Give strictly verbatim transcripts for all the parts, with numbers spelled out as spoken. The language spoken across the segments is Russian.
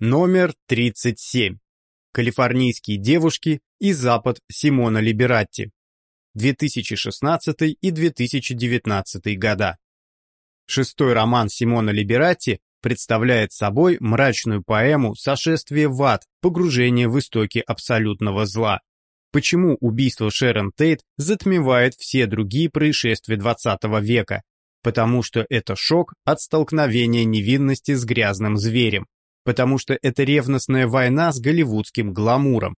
Номер тридцать семь. Калифорнийские девушки и Запад Симона Либератти. две тысячи шестнадцатый и две тысячи девятнадцатый года. Шестой роман Симона Либератти представляет собой мрачную поэму «Сошествие в ад», погружение в истоки абсолютного зла. Почему убийство Шерон Тейт затмевает все другие происшествия двадцатого века? Потому что это шок от столкновения невинности с грязным зверем. Потому что это ревностная война с голливудским гламуром.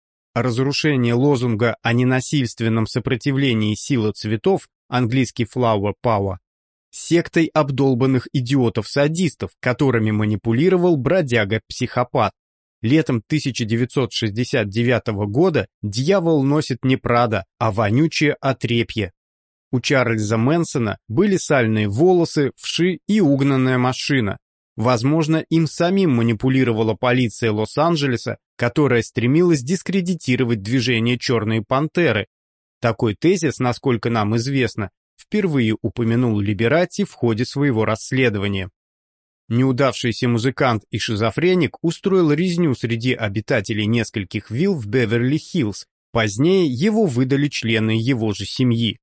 Разрушение лозунга о ненасильственном сопротивлении силы цветов, английский flower power, сектой обдолбанных идиотов-садистов, которыми манипулировал бродяга-психопат. Летом тысяча девятьсот шестьдесят девятого года дьявол носит не Прада, а вонючее отрепье. У Чарльза Мэнсона были сальные волосы, вши и угнанная машина. Возможно, им самим манипулировала полиция Лос-Анджелеса, которая стремилась дискредитировать движение «Черные пантеры». Такой тезис, насколько нам известно, впервые упомянул Либератти в ходе своего расследования. Неудавшийся музыкант и шизофреник устроил резню среди обитателей нескольких вилл в Беверли-Хиллз, позднее его выдали члены его же семьи.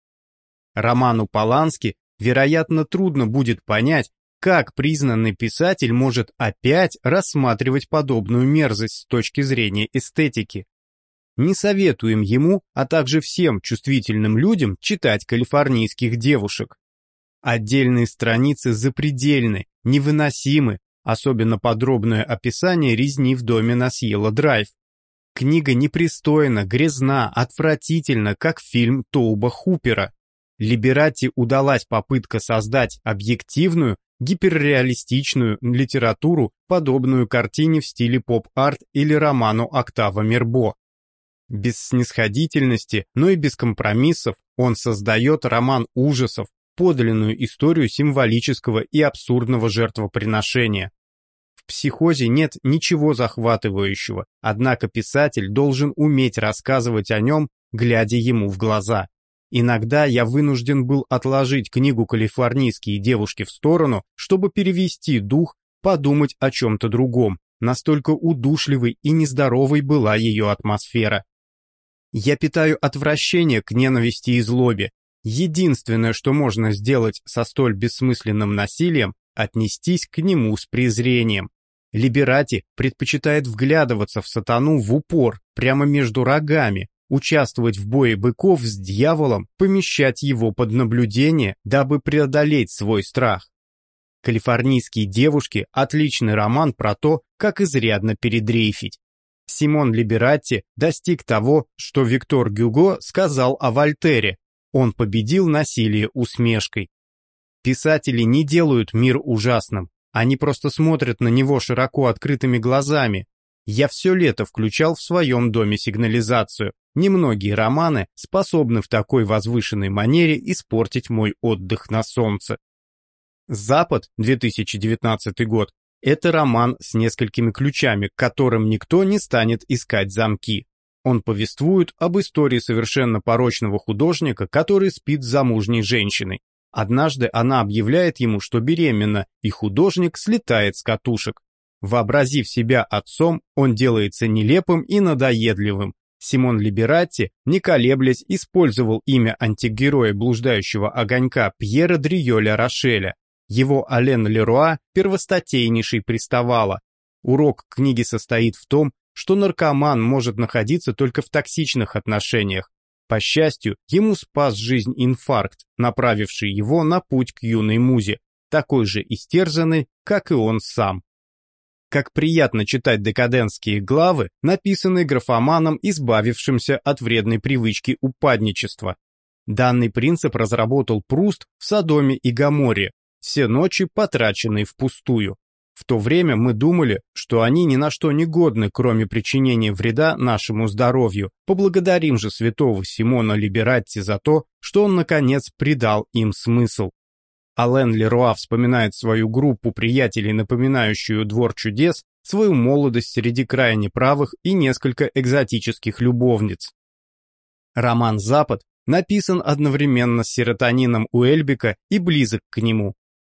Роману Полански, вероятно, трудно будет понять, как признанный писатель может опять рассматривать подобную мерзость с точки зрения эстетики? Не советуем ему, а также всем чувствительным людям читать калифорнийских девушек. Отдельные страницы запредельны, невыносимы, особенно подробное описание резни в доме на Сьелла-Драйв. Книга непристойна, грязна, отвратительна, как фильм Тоуба Хупера. Либератти удалась попытка создать объективную, гиперреалистичную литературу, подобную картине в стиле поп-арт или роману Октава Мирбо. Без снисходительности, но и без компромиссов он создает роман ужасов, подлинную историю символического и абсурдного жертвоприношения. В «Психозе» нет ничего захватывающего, однако писатель должен уметь рассказывать о нем, глядя ему в глаза. Иногда я вынужден был отложить книгу «Калифорнийские девушки» в сторону, чтобы перевести дух, подумать о чем-то другом. Настолько удушливой и нездоровой была ее атмосфера. Я питаю отвращение к ненависти и злобе. Единственное, что можно сделать со столь бессмысленным насилием, отнестись к нему с презрением. Либератти предпочитает вглядываться в сатану в упор, прямо между рогами, участвовать в бое быков с дьяволом, помещать его под наблюдение, дабы преодолеть свой страх. «Калифорнийские девушки» — отличный роман про то, как изрядно передрейфить. Симон Либератти достиг того, что Виктор Гюго сказал о Вольтере: он победил насилие усмешкой. Писатели не делают мир ужасным, они просто смотрят на него широко открытыми глазами. Я все лето включал в своем доме сигнализацию. Немногие романы способны в такой возвышенной манере испортить мой отдых на солнце. «Запад», две тысячи девятнадцатый год, это роман с несколькими ключами, к которым никто не станет искать замки. Он повествует об истории совершенно порочного художника, который спит с замужней женщиной. Однажды она объявляет ему, что беременна, и художник слетает с катушек. Вообразив себя отцом, он делается нелепым и надоедливым. Симон Либератти, не колеблясь, использовал имя антигероя блуждающего огонька Пьера Дриоля Рошеля. Его Ален Леруа первостатейнейший приставала. Урок книги состоит в том, что наркоман может находиться только в токсичных отношениях. По счастью, ему спас жизнь инфаркт, направивший его на путь к юной музе, такой же истерзанной, как и он сам. Как приятно читать декадентские главы, написанные графоманом, избавившимся от вредной привычки упадничества. Данный принцип разработал Пруст в «Содоме и Гоморре», все ночи потраченные впустую. В то время мы думали, что они ни на что не годны, кроме причинения вреда нашему здоровью. Поблагодарим же святого Симона Либератти за то, что он, наконец, придал им смысл. Ален Леруа вспоминает свою группу приятелей, напоминающую двор чудес, свою молодость среди крайне правых и несколько экзотических любовниц. Роман «Запад» написан одновременно с серотонином Уэльбека и близок к нему.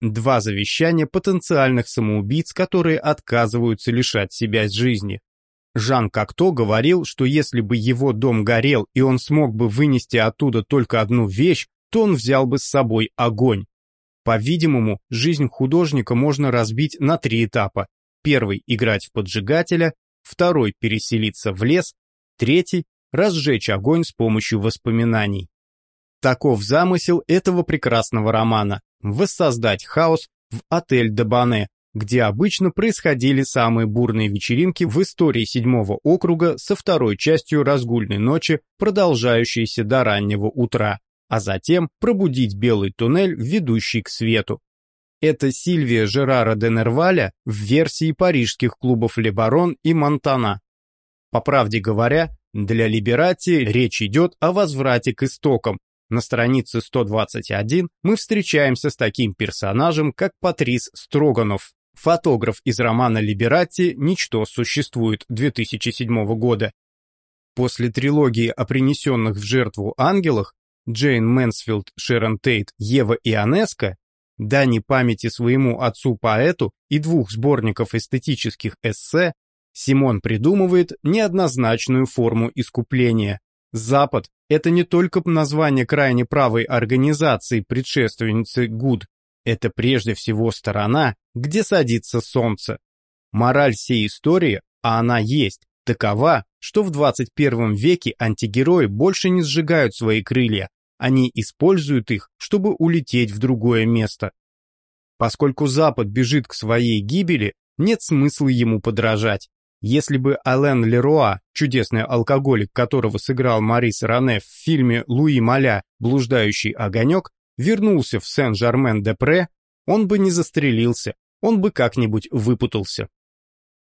Два завещания потенциальных самоубийц, которые отказываются лишать себя жизни. Жан Кокто говорил, что если бы его дом горел и он смог бы вынести оттуда только одну вещь, то он взял бы с собой огонь. По-видимому, жизнь художника можно разбить на три этапа. Первый – играть в поджигателя, второй – переселиться в лес, третий – разжечь огонь с помощью воспоминаний. Таков замысел этого прекрасного романа – воссоздать хаос в отель де Бане, где обычно происходили самые бурные вечеринки в истории седьмого округа со второй частью разгульной ночи, продолжающейся до раннего утра, а затем пробудить белый туннель, ведущий к свету. Это Сильвия Жерара де Нерваля в версии парижских клубов «Ле Барон» и «Монтана». По правде говоря, для Либератти речь идет о возврате к истокам. На странице сто двадцать один мы встречаемся с таким персонажем, как Патрис Строганов, фотограф из романа Либератти «Ничто существует» две тысячи седьмого года. После трилогии о принесенных в жертву ангелах Джейн Мэнсфилд, Шерон Тейт, Ева Ионеско, дани памяти своему отцу-поэту и двух сборников эстетических эссе, Симон придумывает неоднозначную форму искупления. Запад – это не только название крайне правой организации, предшественницы ГУД, это прежде всего сторона, где садится солнце. Мораль всей истории, а она есть, такова, что в двадцать первом веке антигерои больше не сжигают свои крылья, они используют их, чтобы улететь в другое место. Поскольку Запад бежит к своей гибели, нет смысла ему подражать. Если бы Ален Леруа, чудесный алкоголик, которого сыграл Марис Ране в фильме Луи Маля «Блуждающий огонек», вернулся в Сен-Жермен-де-Пре, он бы не застрелился, он бы как-нибудь выпутался.